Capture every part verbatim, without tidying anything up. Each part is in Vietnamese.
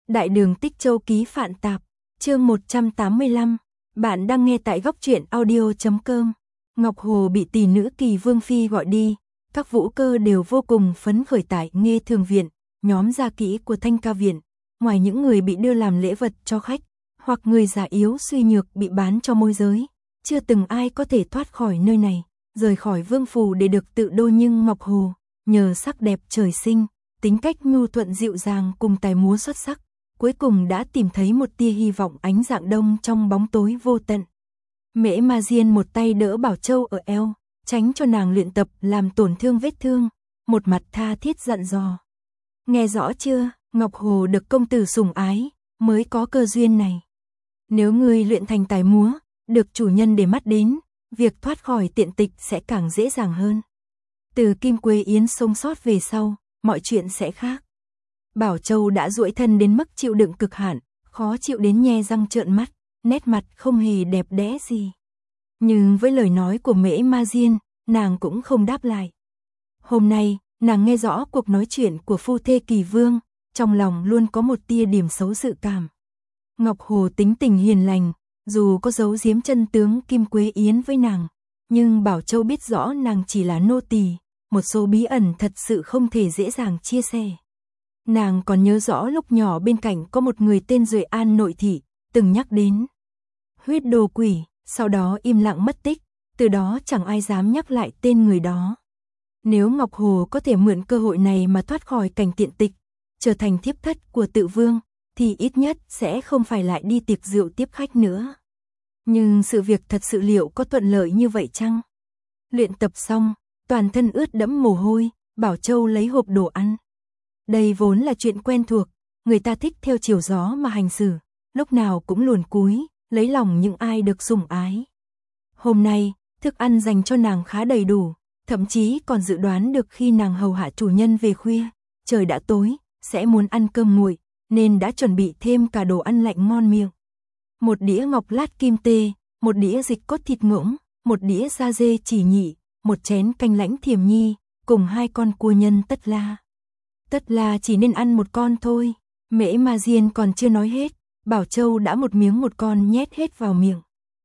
Đại đường Tích Châu ký Phạn Tạp, chương một trăm tám mươi lăm, bạn đang nghe tại góc truyện audio chấm com. Ngọc Hồ bị tỷ nữ Kỳ Vương Phi gọi đi, các vũ cơ đều vô cùng phấn khởi tại Nghê Thường Viện, nhóm gia kỹ của Thanh Ca Viện, ngoài những người bị đưa làm lễ vật cho khách, hoặc người già yếu suy nhược bị bán cho môi giới, chưa từng ai có thể thoát khỏi nơi này, rời khỏi vương phủ để được tự đô, nhưng Ngọc Hồ, nhờ sắc đẹp trời sinh, tính cách nhu thuận dịu dàng cùng tài múa xuất sắc, cuối cùng đã tìm thấy một tia hy vọng ánh rạng đông trong bóng tối vô tận. Mễ Ma Diên một tay đỡ Bảo Châu ở eo, tránh cho nàng luyện tập làm tổn thương vết thương, một mặt tha thiết dặn dò. Nghe rõ chưa, Ngọc Hồ được công tử sủng ái, mới có cơ duyên này. Nếu ngươi luyện thành tài múa, được chủ nhân để mắt đến, việc thoát khỏi tiện tịch sẽ càng dễ dàng hơn. Từ Kim Quế Yến sống sót về sau, mọi chuyện sẽ khác. Bảo Châu đã duỗi thân đến mức chịu đựng cực hạn, khó chịu đến nhe răng trợn mắt, nét mặt không hề đẹp đẽ gì. Nhưng với lời nói của Mễ Ma Diên, nàng cũng không đáp lại. Hôm nay, nàng nghe rõ cuộc nói chuyện của phu thê Kỳ Vương, trong lòng luôn có một tia điểm xấu dự cảm. Ngọc Hồ tính tình hiền lành, dù có giấu giếm chân tướng Kim Quế Yến với nàng, nhưng Bảo Châu biết rõ nàng chỉ là nô tỳ, một số bí ẩn thật sự không thể dễ dàng chia sẻ. Nàng còn nhớ rõ lúc nhỏ bên cạnh có một người tên Duệ An nội thị, từng nhắc đến huyết đồ quỷ, sau đó im lặng mất tích, từ đó chẳng ai dám nhắc lại tên người đó. Nếu Ngọc Hồ có thể mượn cơ hội này mà thoát khỏi cảnh tiện tịch, trở thành thiếp thất của Tự Vương, thì ít nhất sẽ không phải lại đi tiệc rượu tiếp khách nữa. Nhưng sự việc thật sự liệu có thuận lợi như vậy chăng? Luyện tập xong, toàn thân ướt đẫm mồ hôi, Bảo Châu lấy hộp đồ ăn. Đây vốn là chuyện quen thuộc, người ta thích theo chiều gió mà hành xử, lúc nào cũng luồn cúi, lấy lòng những ai được sủng ái. Hôm nay, thức ăn dành cho nàng khá đầy đủ, thậm chí còn dự đoán được khi nàng hầu hạ chủ nhân về khuya, trời đã tối, sẽ muốn ăn cơm nguội, nên đã chuẩn bị thêm cả đồ ăn lạnh ngon miệng. Một đĩa ngọc lát kim tê, một đĩa dịch cốt thịt ngỗng, một đĩa da dê chỉ nhị, một chén canh lãnh thiềm nhi, cùng hai con cua nhân tất la. Tất là chỉ nên ăn một con thôi, Mễ Ma Diên còn chưa nói hết, Bảo Châu đã một miếng một con nhét hết vào miệng.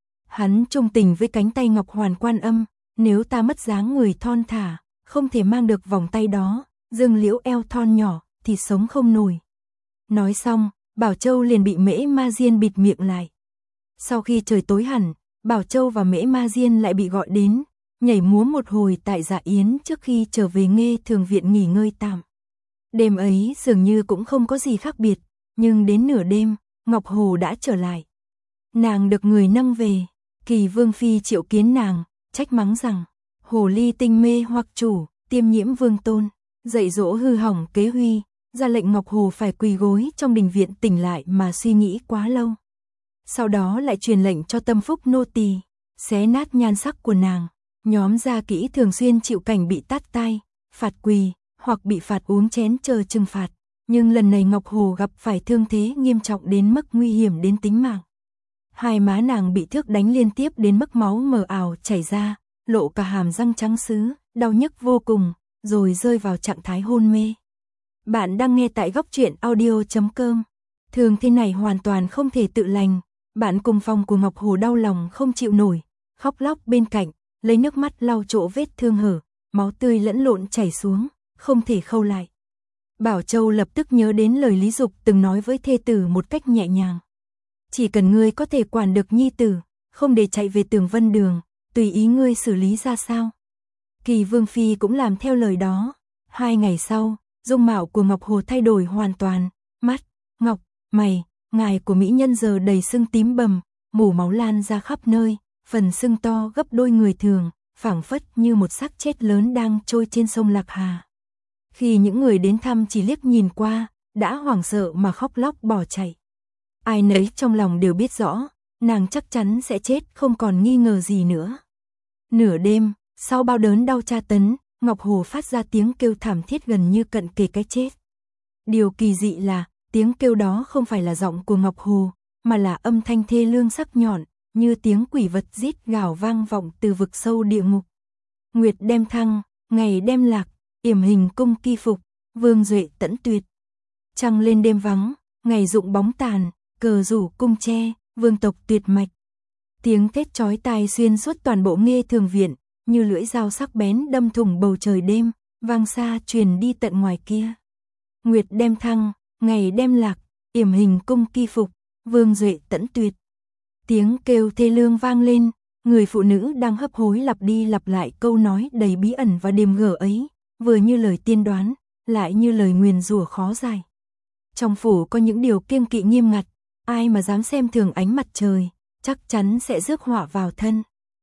Hắn trung tình với cánh tay ngọc hoàn Quan Âm, nếu ta mất dáng người thon thả, không thể mang được vòng tay đó, dương liễu eo thon nhỏ, thì sống không nổi. Nói xong, Bảo Châu liền bị Mễ Ma Diên bịt miệng lại. Sau khi trời tối hẳn, Bảo Châu và Mễ Ma Diên lại bị gọi đến, nhảy múa một hồi tại dạ yến trước khi trở về Nghê Thường Viện nghỉ ngơi tạm. Đêm ấy dường như cũng không có gì khác biệt, nhưng đến nửa đêm, Ngọc Hồ đã trở lại. Nàng được người nâng về, Kỳ Vương Phi triệu kiến nàng, trách mắng rằng, hồ ly tinh mê hoặc chủ, tiêm nhiễm vương tôn, dạy dỗ hư hỏng kế huy, ra lệnh Ngọc Hồ phải quỳ gối trong đình viện tỉnh lại mà suy nghĩ quá lâu. Sau đó lại truyền lệnh cho tâm phúc nô tỳ, xé nát nhan sắc của nàng, nhóm gia kỹ thường xuyên chịu cảnh bị tát tai, phạt quỳ, hoặc bị phạt uống chén chờ trừng phạt, nhưng lần này Ngọc Hồ gặp phải thương thế nghiêm trọng đến mức nguy hiểm đến tính mạng. Hai má nàng bị thước đánh liên tiếp đến mức máu mờ ảo chảy ra, lộ cả hàm răng trắng sứ, đau nhức vô cùng, rồi rơi vào trạng thái hôn mê. Bạn đang nghe tại góc truyện audio chấm com. Thương thế này hoàn toàn không thể tự lành, bạn cùng phòng của Ngọc Hồ đau lòng không chịu nổi, khóc lóc bên cạnh, lấy nước mắt lau chỗ vết thương hở, máu tươi lẫn lộn chảy xuống, không thể khâu lại. Bảo Châu lập tức nhớ đến lời Lý Dục từng nói với thê tử một cách nhẹ nhàng. Chỉ cần ngươi có thể quản được nhi tử, không để chạy về Tường Vân Đường, tùy ý ngươi xử lý ra sao. Kỳ Vương Phi cũng làm theo lời đó. Hai ngày sau, dung mạo của Ngọc Hồ thay đổi hoàn toàn, mắt, ngọc, mày, ngài của mỹ nhân giờ đầy sưng tím bầm, mủ máu lan ra khắp nơi, phần sưng to gấp đôi người thường, phảng phất như một xác chết lớn đang trôi trên sông Lạc Hà. Khi những người đến thăm chỉ liếc nhìn qua, đã hoảng sợ mà khóc lóc bỏ chạy. Ai nấy trong lòng đều biết rõ, nàng chắc chắn sẽ chết không còn nghi ngờ gì nữa. Nửa đêm, sau bao đớn đau tra tấn, Ngọc Hồ phát ra tiếng kêu thảm thiết gần như cận kề cái chết. Điều kỳ dị là, tiếng kêu đó không phải là giọng của Ngọc Hồ, mà là âm thanh thê lương sắc nhọn, như tiếng quỷ vật rít gào vang vọng từ vực sâu địa ngục. Nguyệt đem thăng, ngày đem lạc, yểm hình cung kỳ phục, vương duệ tẫn tuyệt. Trăng lên đêm vắng, ngày rụng bóng tàn, cờ rủ cung tre, vương tộc tuyệt mạch. Tiếng thét chói tai xuyên suốt toàn bộ Nghê Thường viện, như lưỡi dao sắc bén đâm thủng bầu trời đêm, vang xa truyền đi tận ngoài kia. Nguyệt đem thăng, ngày đem lạc, yểm hình cung kỳ phục, vương duệ tẫn tuyệt. Tiếng kêu thê lương vang lên, người phụ nữ đang hấp hối lặp đi lặp lại câu nói đầy bí ẩn và điềm gở ấy, vừa như lời tiên đoán, lại như lời nguyền rủa khó giải. Trong phủ có những điều kiêng kỵ nghiêm ngặt, ai mà dám xem thường ánh mặt trời, chắc chắn sẽ rước họa vào thân.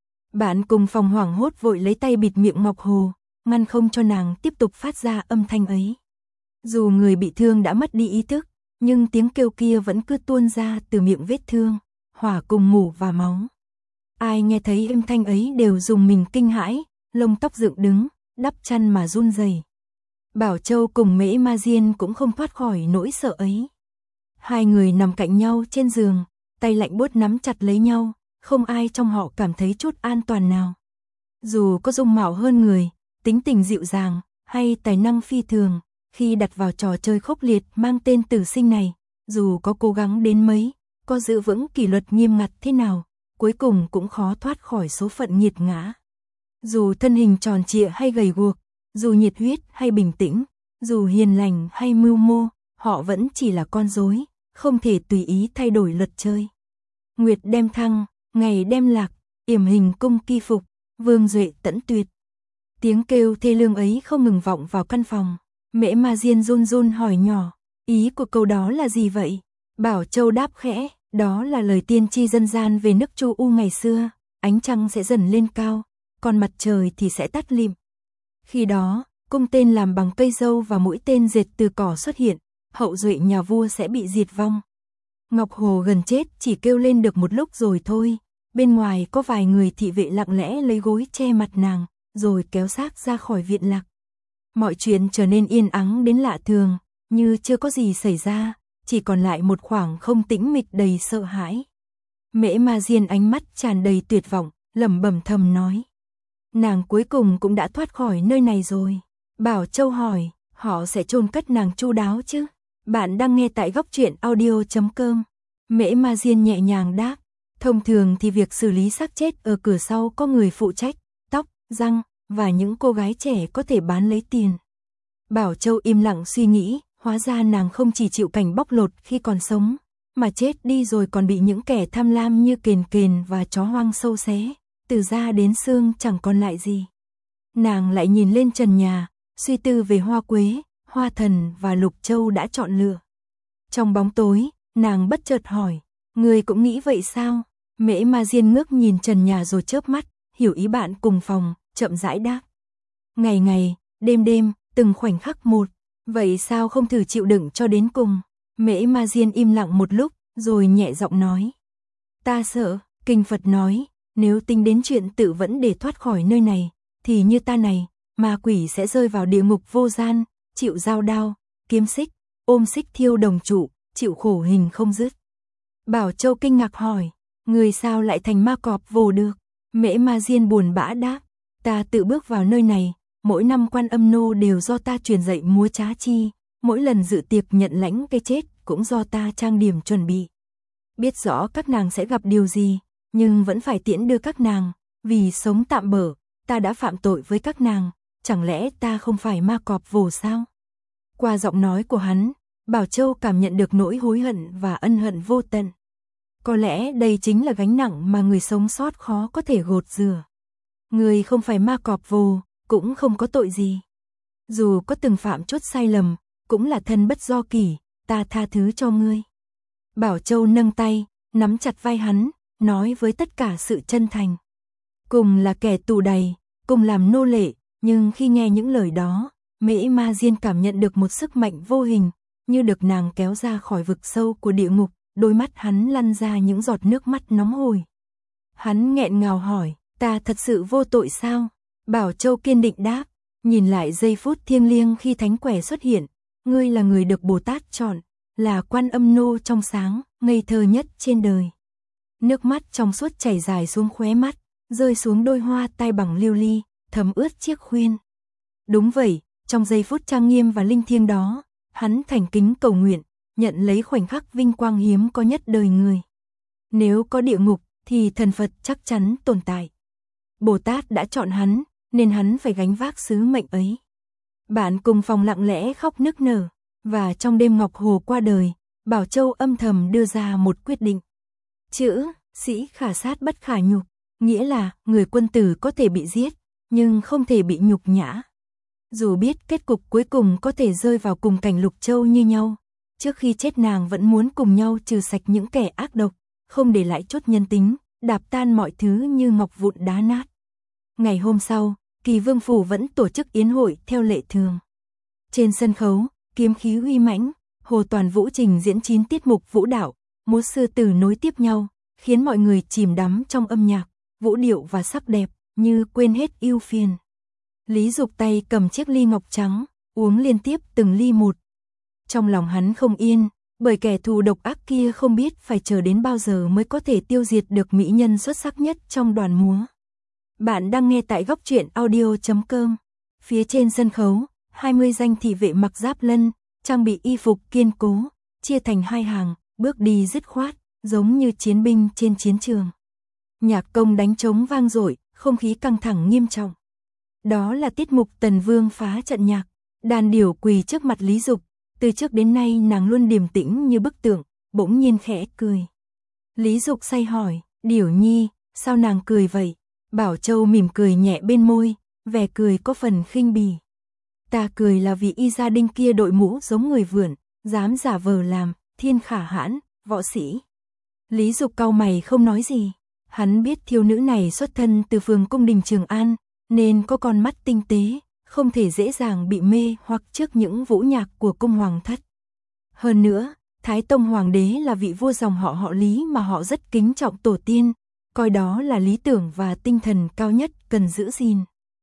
Bạn cùng phòng hoảng hốt vội lấy tay bịt miệng Ngọc Hồ, ngăn không cho nàng tiếp tục phát ra âm thanh ấy. Dù người bị thương đã mất đi ý thức, nhưng tiếng kêu kia vẫn cứ tuôn ra từ miệng vết thương, hòa cùng mủ và máu. Ai nghe thấy âm thanh ấy đều dùng mình kinh hãi, lông tóc dựng đứng, đắp chăn mà run rẩy. Bảo Châu cùng Mễ Ma Diên cũng không thoát khỏi nỗi sợ ấy. Hai người nằm cạnh nhau trên giường, tay lạnh buốt nắm chặt lấy nhau, không ai trong họ cảm thấy chút an toàn nào. Dù có dung mạo hơn người, tính tình dịu dàng, hay tài năng phi thường, khi đặt vào trò chơi khốc liệt mang tên tử sinh này, dù có cố gắng đến mấy, có giữ vững kỷ luật nghiêm ngặt thế nào, cuối cùng cũng khó thoát khỏi số phận nghiệt ngã. Dù thân hình tròn trịa hay gầy guộc, dù nhiệt huyết hay bình tĩnh, dù hiền lành hay mưu mô, họ vẫn chỉ là con rối, không thể tùy ý thay đổi luật chơi. Nguyệt đem thăng, ngày đem lạc, yểm hình cung kỳ phục, vương duệ tẫn tuyệt. Tiếng kêu thê lương ấy không ngừng vọng vào căn phòng. Mễ Ma Diên run run hỏi nhỏ, ý của câu đó là gì vậy? Bảo Châu đáp khẽ, đó là lời tiên tri dân gian về nước Chu U ngày xưa, ánh trăng sẽ dần lên cao, còn mặt trời thì sẽ tắt lịm. Khi đó, cung tên làm bằng cây dâu và mũi tên dệt từ cỏ xuất hiện, hậu duệ nhà vua sẽ bị diệt vong. Ngọc Hồ gần chết chỉ kêu lên được một lúc rồi thôi, bên ngoài có vài người thị vệ lặng lẽ lấy gối che mặt nàng, rồi kéo xác ra khỏi viện lạc. Mọi chuyện trở nên yên ắng đến lạ thường, như chưa có gì xảy ra, chỉ còn lại một khoảng không tĩnh mịch đầy sợ hãi. Mễ Ma Diên ánh mắt tràn đầy tuyệt vọng, lẩm bẩm thầm nói. Nàng cuối cùng cũng đã thoát khỏi nơi này rồi. Bảo Châu hỏi, họ sẽ chôn cất nàng chu đáo chứ? Bạn đang nghe tại góc truyện audio chấm com. Mễ Ma Diên nhẹ nhàng đáp, thông thường thì việc xử lý xác chết ở cửa sau có người phụ trách, tóc, răng, và những cô gái trẻ có thể bán lấy tiền. Bảo Châu im lặng suy nghĩ, hóa ra nàng không chỉ chịu cảnh bóc lột khi còn sống, mà chết đi rồi còn bị những kẻ tham lam như kền kền và chó hoang sâu xé, từ da đến xương chẳng còn lại gì. Nàng lại nhìn lên trần nhà, suy tư về Hoa Quế, Hoa Thần và Lục Châu đã chọn lựa. Trong bóng tối, nàng bất chợt hỏi, người cũng nghĩ vậy sao? Mễ Ma Diên ngước nhìn trần nhà rồi chớp mắt, hiểu ý bạn cùng phòng, chậm rãi đáp. Ngày ngày, đêm đêm, từng khoảnh khắc một, vậy sao không thử chịu đựng cho đến cùng? Mễ Ma Diên im lặng một lúc, rồi nhẹ giọng nói. Ta sợ, kinh Phật nói, nếu tính đến chuyện tự vẫn để thoát khỏi nơi này, thì như ta này, ma quỷ sẽ rơi vào địa ngục vô gian, chịu dao đao, kiếm xích, ôm xích thiêu đồng trụ, chịu khổ hình không dứt. Bảo Châu kinh ngạc hỏi, người sao lại thành ma cọp vồ được? Mễ Ma Diên buồn bã đáp, ta tự bước vào nơi này, mỗi năm Quan Âm Nô đều do ta truyền dạy múa trá chi, mỗi lần dự tiệc nhận lãnh cái chết cũng do ta trang điểm chuẩn bị. Biết rõ các nàng sẽ gặp điều gì, nhưng vẫn phải tiễn đưa các nàng, vì sống tạm bỡ, ta đã phạm tội với các nàng, chẳng lẽ ta không phải ma cọp vồ sao? Qua giọng nói của hắn, Bảo Châu cảm nhận được nỗi hối hận và ân hận vô tận. Có lẽ đây chính là gánh nặng mà người sống sót khó có thể gột rửa. Người không phải ma cọp vồ, cũng không có tội gì. Dù có từng phạm chút sai lầm, cũng là thân bất do kỷ, ta tha thứ cho ngươi. Bảo Châu nâng tay, nắm chặt vai hắn, nói với tất cả sự chân thành. Cùng là kẻ tù đầy, cùng làm nô lệ, nhưng khi nghe những lời đó, Mễ Ma Diên cảm nhận được một sức mạnh vô hình, như được nàng kéo ra khỏi vực sâu của địa ngục, đôi mắt hắn lăn ra những giọt nước mắt nóng hổi. Hắn nghẹn ngào hỏi, ta thật sự vô tội sao? Bảo Châu kiên định đáp, nhìn lại giây phút thiêng liêng khi thánh quẻ xuất hiện, ngươi là người được Bồ Tát chọn, là Quan Âm Nô trong sáng, ngây thơ nhất trên đời. Nước mắt trong suốt chảy dài xuống khóe mắt, rơi xuống đôi hoa tai bằng lưu ly, thấm ướt chiếc khuyên. Đúng vậy, trong giây phút trang nghiêm và linh thiêng đó, hắn thành kính cầu nguyện, nhận lấy khoảnh khắc vinh quang hiếm có nhất đời người. Nếu có địa ngục, thì thần Phật chắc chắn tồn tại. Bồ Tát đã chọn hắn, nên hắn phải gánh vác sứ mệnh ấy. Bạn cùng phòng lặng lẽ khóc nức nở, và trong đêm Ngọc Hồ qua đời, Bảo Châu âm thầm đưa ra một quyết định. Chữ, sĩ khả sát bất khả nhục, nghĩa là người quân tử có thể bị giết, nhưng không thể bị nhục nhã. Dù biết kết cục cuối cùng có thể rơi vào cùng cảnh Lục Châu như nhau, trước khi chết nàng vẫn muốn cùng nhau trừ sạch những kẻ ác độc, không để lại chốt nhân tính, đạp tan mọi thứ như ngọc vụn đá nát. Ngày hôm sau, Kỳ Vương phủ vẫn tổ chức yến hội theo lệ thường. Trên sân khấu, kiếm khí uy mãnh, Hồ Toàn Vũ trình diễn chín tiết mục vũ đạo, múa sư tử nối tiếp nhau, khiến mọi người chìm đắm trong âm nhạc, vũ điệu và sắc đẹp, như quên hết ưu phiền. Lý Dục tay cầm chiếc ly ngọc trắng, uống liên tiếp từng ly một. Trong lòng hắn không yên, bởi kẻ thù độc ác kia không biết phải chờ đến bao giờ mới có thể tiêu diệt được mỹ nhân xuất sắc nhất trong đoàn múa. Bạn đang nghe tại góc truyện audio chấm com. Phía trên sân khấu, hai mươi danh thị vệ mặc giáp lân, trang bị y phục kiên cố, chia thành hai hàng, bước đi dứt khoát, giống như chiến binh trên chiến trường. Nhạc công đánh trống vang dội, không khí căng thẳng nghiêm trọng. Đó là tiết mục Tần Vương phá trận nhạc. Đàn điểu quỳ trước mặt Lý Dục, từ trước đến nay nàng luôn điềm tĩnh như bức tượng, bỗng nhiên khẽ cười. Lý Dục say hỏi, "Điểu nhi, sao nàng cười vậy?" Bảo Châu mỉm cười nhẹ bên môi, vẻ cười có phần khinh bỉ. "Ta cười là vì y gia đinh kia đội mũ giống người vượn, dám giả vờ làm thiên khả hãn, võ sĩ." Lý Dục cau mày không nói gì. Hắn biết thiếu nữ này xuất thân từ phường cung đình Trường An, nên có con mắt tinh tế, không thể dễ dàng bị mê hoặc trước những vũ nhạc của cung hoàng thất. Hơn nữa, Thái Tông Hoàng đế là vị vua dòng họ họ Lý mà họ rất kính trọng tổ tiên, coi đó là lý tưởng và tinh thần cao nhất cần giữ gìn.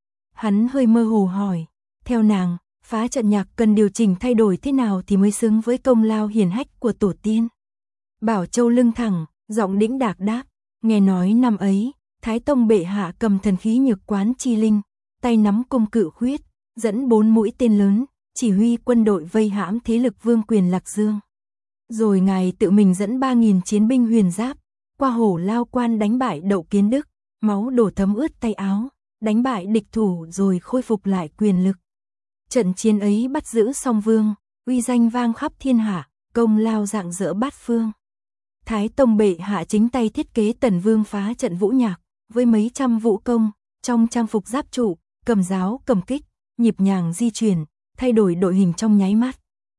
Hắn hơi mơ hồ hỏi, theo nàng, phá trận nhạc cần điều chỉnh thay đổi thế nào thì mới xứng với công lao hiển hách của tổ tiên? Bảo Châu lưng thẳng, giọng đĩnh đạc đáp, nghe nói năm ấy, Thái Tông bệ hạ cầm thần khí Nhược Quán Chi Linh, tay nắm cung cự khuyết, dẫn bốn mũi tên lớn, chỉ huy quân đội vây hãm thế lực vương quyền Lạc Dương. Rồi ngài tự mình dẫn ba nghìn chiến binh huyền giáp, qua Hổ Lao Quan đánh bại Đậu Kiến Đức, máu đổ thấm ướt tay áo, đánh bại địch thủ rồi khôi phục lại quyền lực. Trận chiến ấy bắt giữ Song Vương, uy danh vang khắp thiên hạ, công lao rạng rỡ bát phương. Thái Tông bệ hạ chính tay thiết kế Tần Vương phá trận vũ nhạc, với mấy trăm vũ công, trong trang phục giáp trụ, cầm giáo cầm kích, nhịp nhàng di chuyển, thay đổi đội hình trong nháy mắt.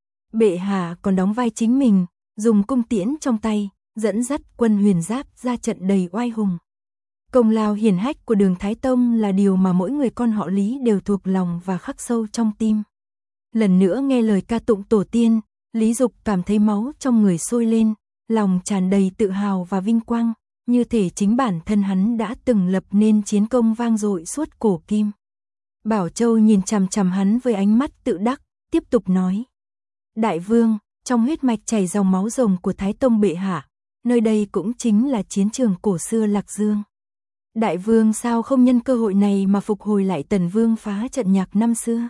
Bệ hạ còn đóng vai chính mình, dùng cung tiễn trong tay, dẫn dắt quân huyền giáp ra trận đầy oai hùng. Công lao hiển hách của Đường Thái Tông là điều mà mỗi người con họ Lý đều thuộc lòng và khắc sâu trong tim. Lần nữa nghe lời ca tụng tổ tiên, Lý Dục cảm thấy máu trong người sôi lên, lòng tràn đầy tự hào và vinh quang, như thể chính bản thân hắn đã từng lập nên chiến công vang dội suốt cổ kim. Bảo Châu nhìn chằm chằm hắn với ánh mắt tự đắc, tiếp tục nói. Đại vương, trong huyết mạch chảy dòng máu rồng của Thái Tông bệ hạ, nơi đây cũng chính là chiến trường cổ xưa Lạc Dương. Đại vương sao không nhân cơ hội này mà phục hồi lại Tần Vương phá trận nhạc năm xưa?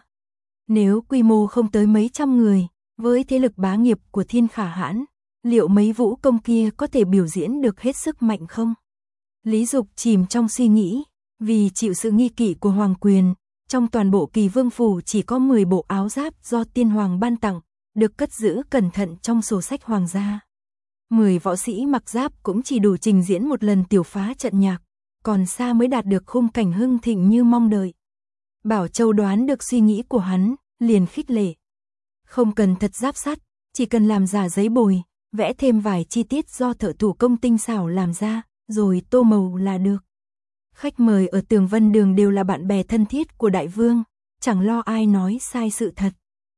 Nếu quy mô không tới mấy trăm người, với thế lực bá nghiệp của thiên khả hãn, liệu mấy vũ công kia có thể biểu diễn được hết sức mạnh không? Lý Dục chìm trong suy nghĩ, vì chịu sự nghi kỵ của hoàng quyền, trong toàn bộ Kỳ Vương phủ chỉ có mười bộ áo giáp do tiên hoàng ban tặng, được cất giữ cẩn thận trong sổ sách hoàng gia. mười võ sĩ mặc giáp cũng chỉ đủ trình diễn một lần tiểu phá trận nhạc, còn xa mới đạt được khung cảnh hưng thịnh như mong đợi. Bảo Châu đoán được suy nghĩ của hắn, liền khích lệ. Không cần thật giáp sắt, chỉ cần làm giả giấy bồi, vẽ thêm vài chi tiết do thợ thủ công tinh xảo làm ra, rồi tô màu là được. Khách mời ở Tường Vân Đường đều là bạn bè thân thiết của đại vương, chẳng lo ai nói sai sự thật.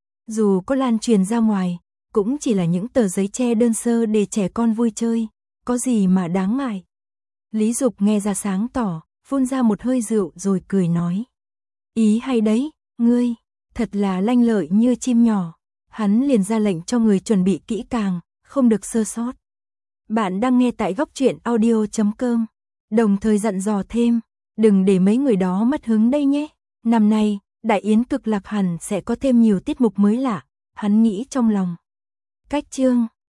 Dù có lan truyền ra ngoài, cũng chỉ là những tờ giấy tre đơn sơ để trẻ con vui chơi, có gì mà đáng ngại. Lý Dục nghe ra sáng tỏ, phun ra một hơi rượu rồi cười nói. Ý hay đấy, ngươi, thật là lanh lợi như chim nhỏ. Hắn liền ra lệnh cho người chuẩn bị kỹ càng, không được sơ sót. Bạn đang nghe tại góc truyện audio chấm com, đồng thời dặn dò thêm, đừng để mấy người đó mất hứng đây nhé. Năm nay, Đại Yến Cực Lạc hẳn sẽ có thêm nhiều tiết mục mới lạ, hắn nghĩ trong lòng. Cách chương